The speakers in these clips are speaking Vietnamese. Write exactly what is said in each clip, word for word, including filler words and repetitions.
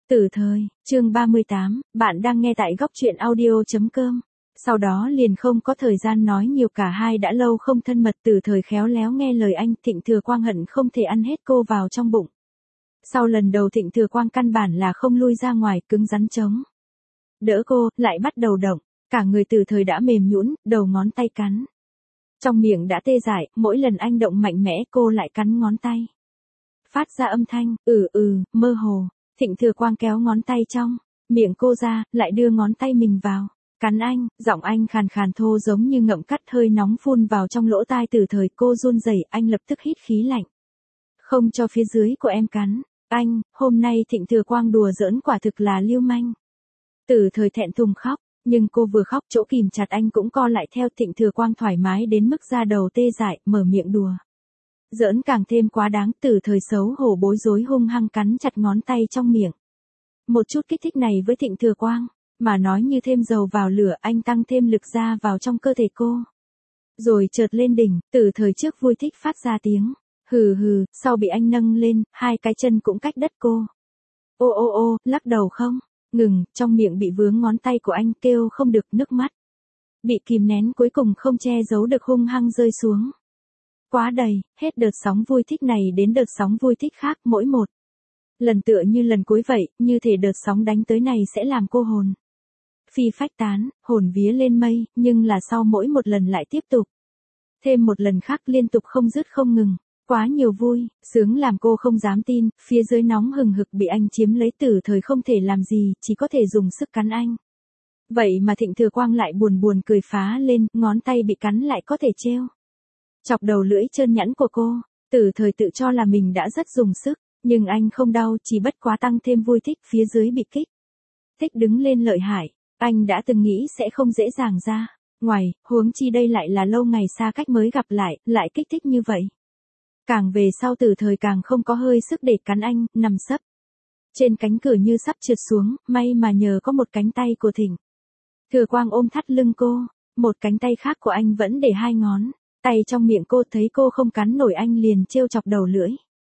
Từ thời, chương ba mươi tám, bạn đang nghe tại góc truyện audio.com. Sau đó liền không có thời gian nói nhiều, cả hai đã lâu không thân mật. Từ thời khéo léo nghe lời anh, Thịnh Thừa Quang hận không thể ăn hết cô vào trong bụng. Sau lần đầu Thịnh Thừa Quang căn bản là không lui ra ngoài, cứng rắn chống đỡ cô, lại bắt đầu động, cả người Từ thời đã mềm nhũn, đầu ngón tay cắn. Trong miệng đã tê dại, mỗi lần anh động mạnh mẽ cô lại cắn ngón tay. Phát ra âm thanh, ừ ừ, mơ hồ. Thịnh Thừa Quang kéo ngón tay trong miệng cô ra, lại đưa ngón tay mình vào, cắn anh, giọng anh khàn khàn thô giống như ngậm cắt, hơi nóng phun vào trong lỗ tai Từ thời. Cô run rẩy, anh lập tức hít khí lạnh. Không cho phía dưới của em cắn. Anh, hôm nay Thịnh Thừa Quang đùa giỡn quả thực là lưu manh. Từ thời thẹn thùng khóc, nhưng cô vừa khóc chỗ kìm chặt anh cũng co lại theo. Thịnh Thừa Quang thoải mái đến mức da đầu tê dại, mở miệng đùa giỡn càng thêm quá đáng. Từ thời xấu hổ bối rối hung hăng cắn chặt ngón tay trong miệng. Một chút kích thích này với Thịnh Thừa Quang mà nói như thêm dầu vào lửa, anh tăng thêm lực ra vào trong cơ thể cô. Rồi chợt lên đỉnh, Từ thời trước vui thích phát ra tiếng hừ hừ, sau bị anh nâng lên, hai cái chân cũng cách đất cô. Ô ô ô, lắc đầu không ngừng, trong miệng bị vướng ngón tay của anh, kêu không được, nước mắt bị kìm nén cuối cùng không che giấu được hung hăng rơi xuống. Quá đầy, hết đợt sóng vui thích này đến đợt sóng vui thích khác, mỗi một lần tựa như lần cuối vậy, như thể đợt sóng đánh tới này sẽ làm cô hồn phi phách tán, hồn vía lên mây, nhưng là sau mỗi một lần lại tiếp tục thêm một lần khác, liên tục không dứt không ngừng. Quá nhiều vui, sướng làm cô không dám tin, phía dưới nóng hừng hực bị anh chiếm lấy. Từ thời không thể làm gì, chỉ có thể dùng sức cắn anh. Vậy mà Thịnh Thừa Quang lại buồn buồn cười phá lên, ngón tay bị cắn lại có thể treo chọc đầu lưỡi trơn nhẵn của cô. Từ thời tự cho là mình đã rất dùng sức, nhưng anh không đau, chỉ bất quá tăng thêm vui thích, phía dưới bị kích thích đứng lên lợi hại. Anh đã từng nghĩ sẽ không dễ dàng ra ngoài, huống chi đây lại là lâu ngày xa cách mới gặp lại, lại kích thích như vậy. Càng về sau Từ thời càng không có hơi sức để cắn anh, nằm sấp trên cánh cửa như sắp trượt xuống, may mà nhờ có một cánh tay của Thịnh Thừa Quang ôm thắt lưng cô, một cánh tay khác của anh vẫn để hai ngón tay trong miệng cô. Thấy cô không cắn nổi anh liền trêu chọc đầu lưỡi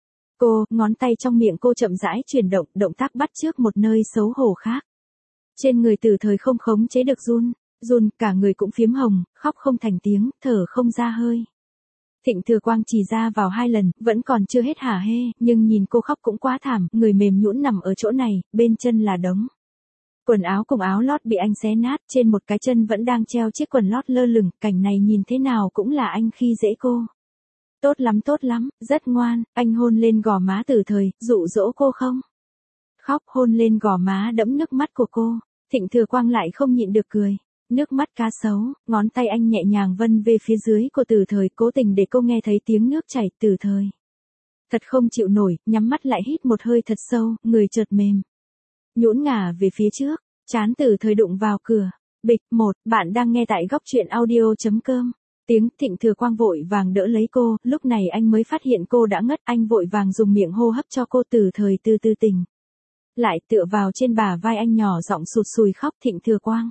cô, ngón tay trong miệng cô chậm rãi chuyển động, động tác bắt chước một nơi xấu hổ khác. Trên người Từ thời không khống chế được run, run, cả người cũng phiếm hồng, khóc không thành tiếng, thở không ra hơi. Thịnh Thừa Quang chỉ ra vào hai lần, vẫn còn chưa hết hả hê, nhưng nhìn cô khóc cũng quá thảm, người mềm nhũn nằm ở chỗ này, bên chân là đống quần áo cùng áo lót bị anh xé nát, trên một cái chân vẫn đang treo chiếc quần lót lơ lửng, cảnh này nhìn thế nào cũng là anh khi dễ cô. Tốt lắm tốt lắm, rất ngoan, anh hôn lên gò má Từ thời, dụ dỗ cô không khóc, hôn lên gò má đẫm nước mắt của cô. Thịnh Thừa Quang lại không nhịn được cười. Nước mắt cá sấu, ngón tay anh nhẹ nhàng vân về phía dưới của Từ thời, cố tình để cô nghe thấy tiếng nước chảy. Từ thời thật không chịu nổi, nhắm mắt lại hít một hơi thật sâu, người chợt mềm nhũn ngả về phía trước, trán Từ thời đụng vào cửa. Bịch một, bạn đang nghe tại góc truyện audio.com. Tiếng Thịnh Thừa Quang vội vàng đỡ lấy cô, lúc này anh mới phát hiện cô đã ngất, anh vội vàng dùng miệng hô hấp cho cô. Từ thời từ từ tỉnh lại, tựa vào trên bả vai anh nhỏ giọng sụt sùi khóc. Thịnh Thừa Quang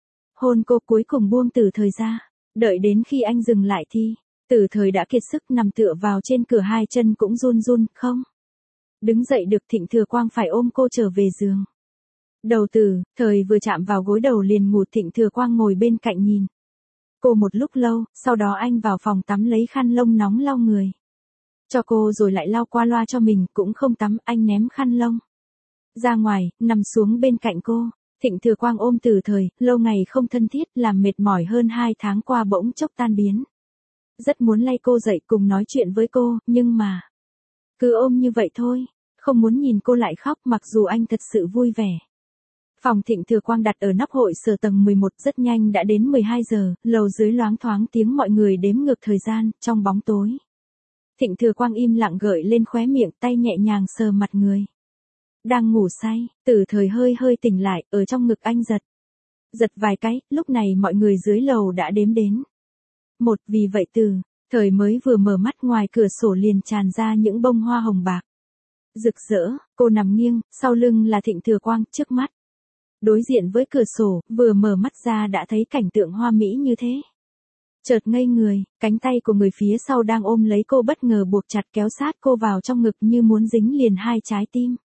hôn cô, cuối cùng buông Từ thời ra. Đợi đến khi anh dừng lại thì Từ thời đã kiệt sức nằm tựa vào trên cửa, hai chân cũng run run, không đứng dậy được. Thịnh Thừa Quang phải ôm cô trở về giường. Đầu Từ thời vừa chạm vào gối đầu liền ngủ. Thịnh Thừa Quang ngồi bên cạnh nhìn cô một lúc lâu, sau đó anh vào phòng tắm lấy khăn lông nóng lau người cho cô, rồi lại lau qua loa cho mình, cũng không tắm, anh ném khăn lông ra ngoài, nằm xuống bên cạnh cô. Thịnh Thừa Quang ôm Từ thời, lâu ngày không thân thiết, làm mệt mỏi hơn hai tháng qua bỗng chốc tan biến. Rất muốn lay cô dậy cùng nói chuyện với cô, nhưng mà cứ ôm như vậy thôi, không muốn nhìn cô lại khóc, mặc dù anh thật sự vui vẻ. Phòng Thịnh Thừa Quang đặt ở nắp hội sở tầng mười một, rất nhanh đã đến mười hai giờ, lầu dưới loáng thoáng tiếng mọi người đếm ngược thời gian, trong bóng tối. Thịnh Thừa Quang im lặng gợi lên khóe miệng, tay nhẹ nhàng sờ mặt người đang ngủ say. Từ thời hơi hơi tỉnh lại, ở trong ngực anh giật giật vài cái, lúc này mọi người dưới lầu đã đếm đến một, vì vậy Từ thời mới vừa mở mắt, ngoài cửa sổ liền tràn ra những bông hoa hồng bạc rực rỡ. Cô nằm nghiêng, sau lưng là Thịnh Thừa Quang, trước mắt đối diện với cửa sổ, vừa mở mắt ra đã thấy cảnh tượng hoa mỹ như thế. Chợt ngây người, cánh tay của người phía sau đang ôm lấy cô bất ngờ buộc chặt, kéo sát cô vào trong ngực như muốn dính liền hai trái tim.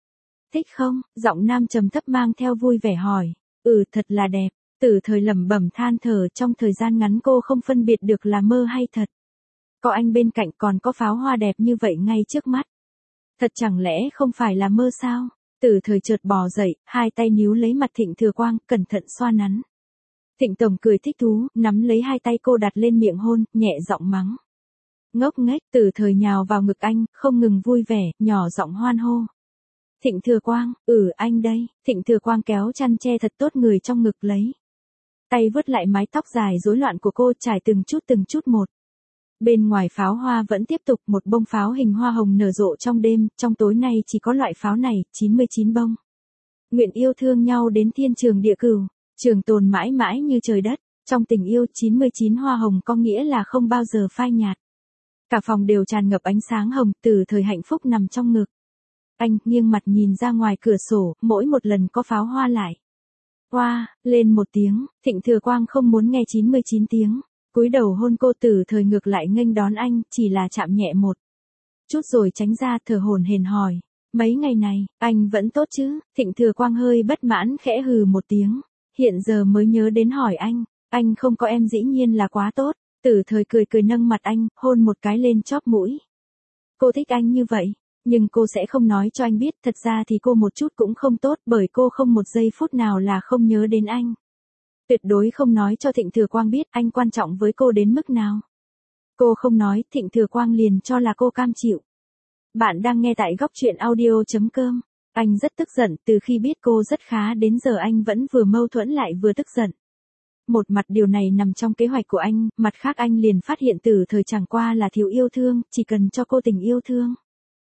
Thích không? Giọng nam trầm thấp mang theo vui vẻ hỏi. Ừ, thật là đẹp. Từ thời lẩm bẩm than thở, trong thời gian ngắn cô không phân biệt được là mơ hay thật. Có anh bên cạnh còn có pháo hoa đẹp như vậy ngay trước mắt. Thật chẳng lẽ không phải là mơ sao? Từ thời chợt bò dậy, hai tay níu lấy mặt Thịnh Thừa Quang, cẩn thận xoa nắn. Thịnh Tổng cười thích thú, nắm lấy hai tay cô đặt lên miệng hôn, nhẹ giọng mắng. Ngốc nghếch, Từ thời nhào vào ngực anh, không ngừng vui vẻ, nhỏ giọng hoan hô. Thịnh Thừa Quang, ừ anh đây. Thịnh Thừa Quang kéo chăn che thật tốt người trong ngực lấy. Tay vớt lại mái tóc dài rối loạn của cô, trải từng chút từng chút một. Bên ngoài pháo hoa vẫn tiếp tục, một bông pháo hình hoa hồng nở rộ trong đêm, trong tối nay chỉ có loại pháo này, chín mươi chín bông. Nguyện yêu thương nhau đến thiên trường địa cửu, trường tồn mãi mãi như trời đất, trong tình yêu chín mươi chín hoa hồng có nghĩa là không bao giờ phai nhạt. Cả phòng đều tràn ngập ánh sáng hồng, Từ thời hạnh phúc nằm trong ngực. Anh nghiêng mặt nhìn ra ngoài cửa sổ, mỗi một lần có pháo hoa lại. Hoa, lên một tiếng, Thịnh Thừa Quang không muốn nghe chín mươi chín tiếng. Cúi đầu hôn cô, Từ thời ngược lại nghênh đón anh, chỉ là chạm nhẹ một chút rồi tránh ra, thở hổn hển hỏi. Mấy ngày này, anh vẫn tốt chứ? Thịnh Thừa Quang hơi bất mãn khẽ hừ một tiếng. Hiện giờ mới nhớ đến hỏi anh. Anh không có em dĩ nhiên là quá tốt. Từ thời cười cười nâng mặt anh, hôn một cái lên chóp mũi. Cô thích anh như vậy. Nhưng cô sẽ không nói cho anh biết, thật ra thì cô một chút cũng không tốt, bởi cô không một giây phút nào là không nhớ đến anh. Tuyệt đối không nói cho Thịnh Thừa Quang biết anh quan trọng với cô đến mức nào. Cô không nói, Thịnh Thừa Quang liền cho là cô cam chịu. Bạn đang nghe tại góc truyện audio chấm com. Anh rất tức giận, từ khi biết cô rất khá đến giờ anh vẫn vừa mâu thuẫn lại vừa tức giận. Một mặt điều này nằm trong kế hoạch của anh, mặt khác anh liền phát hiện Từ thời chẳng qua là thiếu yêu thương, chỉ cần cho cô tình yêu thương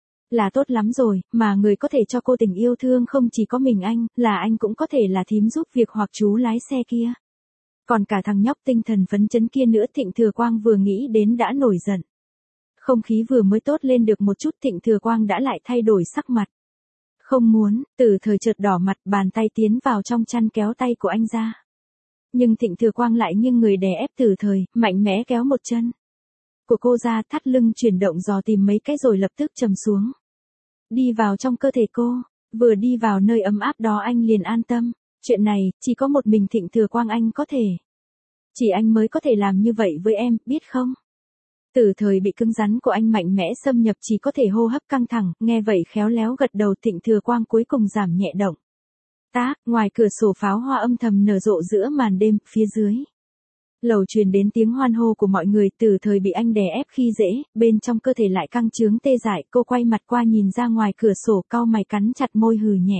là tốt lắm rồi, mà người có thể cho cô tình yêu thương không chỉ có mình anh, là anh cũng có thể là thím giúp việc hoặc chú lái xe kia. Còn cả thằng nhóc tinh thần phấn chấn kia nữa. Thịnh Thừa Quang vừa nghĩ đến đã nổi giận. Không khí vừa mới tốt lên được một chút, Thịnh Thừa Quang đã lại thay đổi sắc mặt. Không muốn, Từ thời chợt đỏ mặt, bàn tay tiến vào trong chăn kéo tay của anh ra. Nhưng Thịnh Thừa Quang lại nghiêng người đè ép Từ thời, mạnh mẽ kéo một chân của cô ra, thắt lưng chuyển động dò tìm mấy cái rồi lập tức trầm xuống. Đi vào trong cơ thể cô, vừa đi vào nơi ấm áp đó anh liền an tâm. Chuyện này, chỉ có một mình Thịnh Thừa Quang anh có thể. Chỉ anh mới có thể làm như vậy với em, biết không? Từ thời bị cứng rắn của anh mạnh mẽ xâm nhập, chỉ có thể hô hấp căng thẳng, nghe vậy khéo léo gật đầu. Thịnh Thừa Quang cuối cùng giảm nhẹ động tác, ngoài cửa sổ pháo hoa âm thầm nở rộ giữa màn đêm, phía dưới lầu truyền đến tiếng hoan hô của mọi người. Từ thời bị anh đè ép khi dễ, bên trong cơ thể lại căng trướng tê dại, cô quay mặt qua nhìn ra ngoài cửa sổ, cau mày cắn chặt môi hừ nhẹ.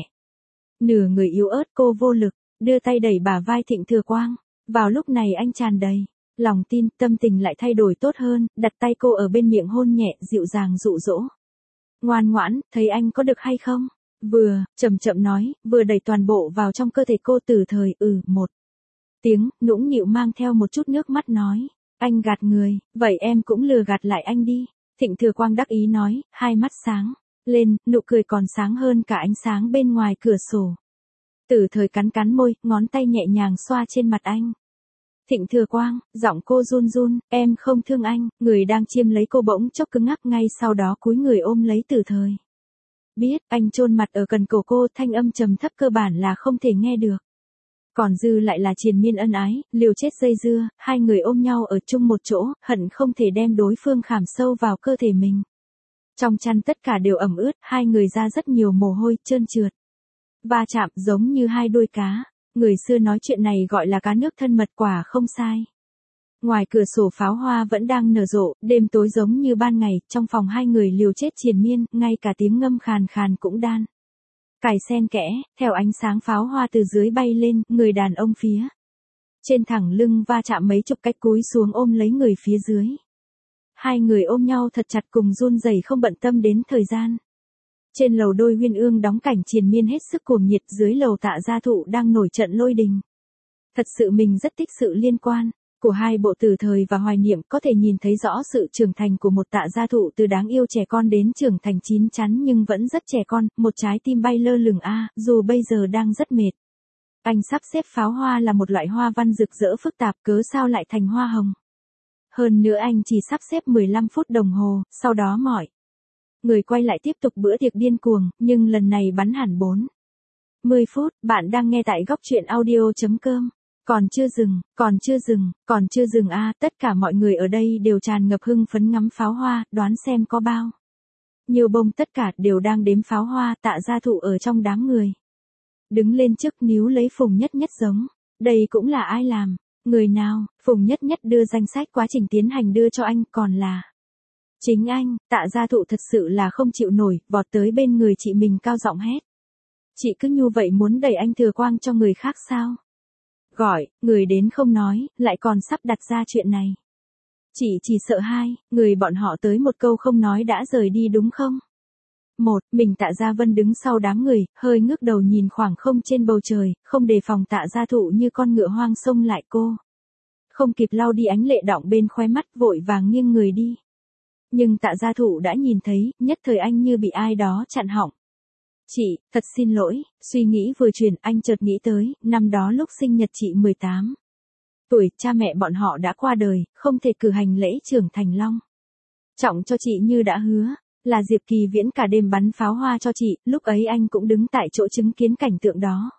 Nửa người yếu ớt, cô vô lực, đưa tay đẩy bả vai Thịnh Thừa Quang. Vào lúc này anh tràn đầy lòng tin, tâm tình lại thay đổi tốt hơn, đặt tay cô ở bên miệng hôn nhẹ, dịu dàng dụ dỗ. Ngoan ngoãn, thấy anh có được hay không? Vừa, chậm chậm nói, vừa đẩy toàn bộ vào trong cơ thể cô. Từ thời, ừ, một tiếng, nũng nịu mang theo một chút nước mắt nói. Anh gạt người, vậy em cũng lừa gạt lại anh đi. Thịnh Thừa Quang đắc ý nói, hai mắt sáng lên, nụ cười còn sáng hơn cả ánh sáng bên ngoài cửa sổ. Từ thời cắn cắn môi, ngón tay nhẹ nhàng xoa trên mặt anh. Thịnh Thừa Quang, giọng cô run run, em không thương anh. Người đang chiêm lấy cô bỗng chốc cứng ngắc, ngay sau đó cúi người ôm lấy Từ thời. Biết, anh chôn mặt ở gần cổ cô, thanh âm trầm thấp cơ bản là không thể nghe được. Còn dư lại là triền miên ân ái, liều chết dây dưa, hai người ôm nhau ở chung một chỗ, hận không thể đem đối phương khảm sâu vào cơ thể mình. Trong chăn tất cả đều ẩm ướt, hai người ra rất nhiều mồ hôi, trơn trượt. Va chạm giống như hai đuôi cá. Người xưa nói chuyện này gọi là cá nước thân mật, quả không sai. Ngoài cửa sổ pháo hoa vẫn đang nở rộ, đêm tối giống như ban ngày, trong phòng hai người liều chết triền miên, ngay cả tiếng ngâm khàn khàn cũng đan cài xen kẽ, theo ánh sáng pháo hoa từ dưới bay lên, người đàn ông phía trên thẳng lưng va chạm mấy chục cách cúi xuống ôm lấy người phía dưới. Hai người ôm nhau thật chặt cùng run rẩy không bận tâm đến thời gian. Trên lầu đôi huyên ương đóng cảnh triền miên hết sức cuồng nhiệt, dưới lầu Tạ Gia Thụ đang nổi trận lôi đình. Thật sự mình rất thích sự liên quan của hai bộ Từ thời và Hoài Niệm, có thể nhìn thấy rõ sự trưởng thành của một Tạ Gia Thụ từ đáng yêu trẻ con đến trưởng thành chín chắn nhưng vẫn rất trẻ con, một trái tim bay lơ lửng a, dù bây giờ đang rất mệt. Anh sắp xếp pháo hoa là một loại hoa văn rực rỡ phức tạp, cớ sao lại thành hoa hồng. Hơn nữa anh chỉ sắp xếp mười lăm phút đồng hồ, sau đó mọi người quay lại tiếp tục bữa tiệc điên cuồng, nhưng lần này bắn hẳn bốn mươi phút, bạn đang nghe tại góc truyện audio.com. Còn chưa dừng, còn chưa dừng, còn chưa dừng a, tất cả mọi người ở đây đều tràn ngập hưng phấn ngắm pháo hoa, đoán xem có bao nhiều bông, tất cả đều đang đếm pháo hoa. Tạ Gia Thụ ở trong đám người đứng lên trước níu lấy Phùng Nhất Nhất giống. Đây cũng là ai làm? Người nào? Phùng Nhất Nhất đưa danh sách quá trình tiến hành đưa cho anh, còn là chính anh. Tạ Gia Thụ thật sự là không chịu nổi, vọt tới bên người chị mình cao giọng hét. Chị cứ như vậy muốn đẩy anh Thừa Quang cho người khác sao? Gọi, người đến không nói, lại còn sắp đặt ra chuyện này. Chị chỉ sợ hai, người bọn họ tới một câu không nói đã rời đi đúng không? Một, mình Tạ Gia Vân đứng sau đám người, hơi ngước đầu nhìn khoảng không trên bầu trời, không đề phòng Tạ Gia Thụ như con ngựa hoang xông lại cô. Không kịp lau đi ánh lệ đọng bên khóe mắt, vội vàng nghiêng người đi. Nhưng Tạ Gia Thụ đã nhìn thấy, nhất thời anh như bị ai đó chặn họng. Chị, thật xin lỗi, suy nghĩ vừa chuyển, anh chợt nghĩ tới, năm đó lúc sinh nhật chị mười tám tuổi, cha mẹ bọn họ đã qua đời, không thể cử hành lễ trưởng thành long trọng cho chị như đã hứa, là Diệp Kỳ Viễn cả đêm bắn pháo hoa cho chị, lúc ấy anh cũng đứng tại chỗ chứng kiến cảnh tượng đó.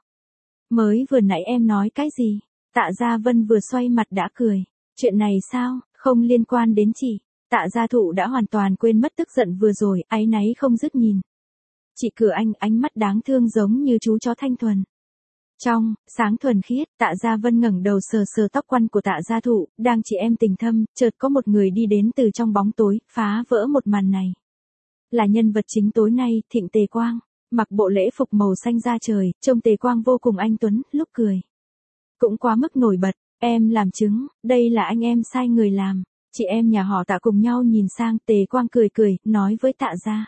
Mới vừa nãy em nói cái gì? Tạ Gia Vân vừa xoay mặt đã cười. Chuyện này sao, không liên quan đến chị. Tạ Gia Thụ đã hoàn toàn quên mất tức giận vừa rồi, áy náy không dứt nhìn chị cửa anh, ánh mắt đáng thương giống như chú chó thanh thuần. Trong, sáng thuần khiết, Tạ Gia Vân ngẩng đầu sờ sờ tóc quăn của Tạ Gia Thụ, đang chị em tình thâm, chợt có một người đi đến từ trong bóng tối, phá vỡ một màn này. Là nhân vật chính tối nay, Thịnh Tề Quang, mặc bộ lễ phục màu xanh da trời, trông Tề Quang vô cùng anh tuấn, lúc cười cũng quá mức nổi bật. Em làm chứng, đây là anh em sai người làm. Chị em nhà họ Tạ cùng nhau nhìn sang, Tề Quang cười cười, nói với Tạ Gia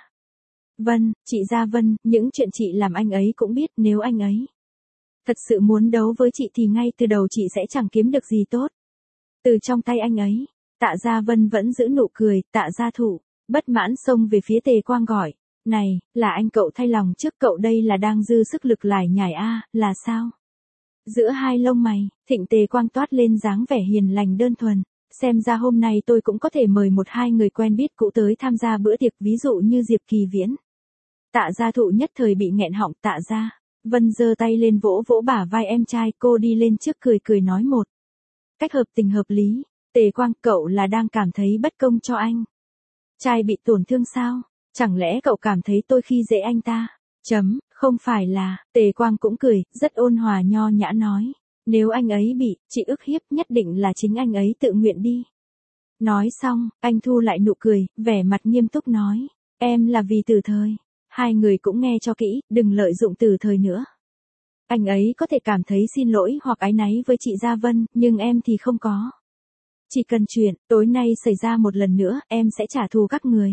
Vân, chị Gia Vân, những chuyện chị làm anh ấy cũng biết, nếu anh ấy thật sự muốn đấu với chị thì ngay từ đầu chị sẽ chẳng kiếm được gì tốt từ trong tay anh ấy. Tạ Gia Vân vẫn giữ nụ cười. Tạ Gia Thụ bất mãn xông về phía Tề Quang gọi, này, là anh cậu thay lòng trước cậu đây là đang dư sức lực lải nhải a, là sao? Giữa hai lông mày, Thịnh Tề Quang toát lên dáng vẻ hiền lành đơn thuần, xem ra hôm nay tôi cũng có thể mời một hai người quen biết cũ tới tham gia bữa tiệc, ví dụ như Diệp Kỳ Viễn. Tạ Gia Thụ nhất thời bị nghẹn họng. Tạ Gia Vân giơ tay lên vỗ vỗ bả vai em trai, cô đi lên trước cười cười nói một cách hợp tình hợp lý. Tề Quang, cậu là đang cảm thấy bất công cho anh trai bị tổn thương sao? Chẳng lẽ cậu cảm thấy tôi khi dễ anh ta? Chấm, không phải là. Tề Quang cũng cười, rất ôn hòa nho nhã nói, nếu anh ấy bị chị ức hiếp, nhất định là chính anh ấy tự nguyện đi. Nói xong, anh thu lại nụ cười, vẻ mặt nghiêm túc nói, em là vì từ thời. Hai người cũng nghe cho kỹ, đừng lợi dụng từ thời nữa. Anh ấy có thể cảm thấy xin lỗi hoặc áy náy với chị Gia Vân, nhưng em thì không có. Chỉ cần chuyện tối nay xảy ra một lần nữa, em sẽ trả thù các người.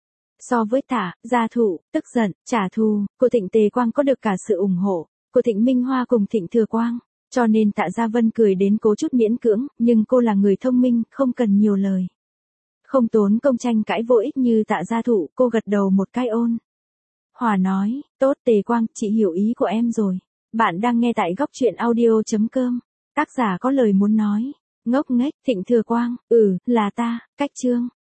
So với Tạ Gia Thụ tức giận, trả thù của Thịnh Tề Quang có được cả sự ủng hộ của Thịnh Minh Hoa cùng Thịnh Thừa Quang, cho nên Tạ Gia Vân cười đến cố chút miễn cưỡng, nhưng cô là người thông minh, không cần nhiều lời, không tốn công tranh cãi vô ích như Tạ Gia Thụ. Cô gật đầu một cái ôn hòa nói, tốt Tề Quang, chị hiểu ý của em rồi. Bạn đang nghe tại góc truyện audio.com. Tác giả có lời muốn nói. Ngốc nghếch. Thịnh Thừa Quang, ừ, là ta. Cách chương.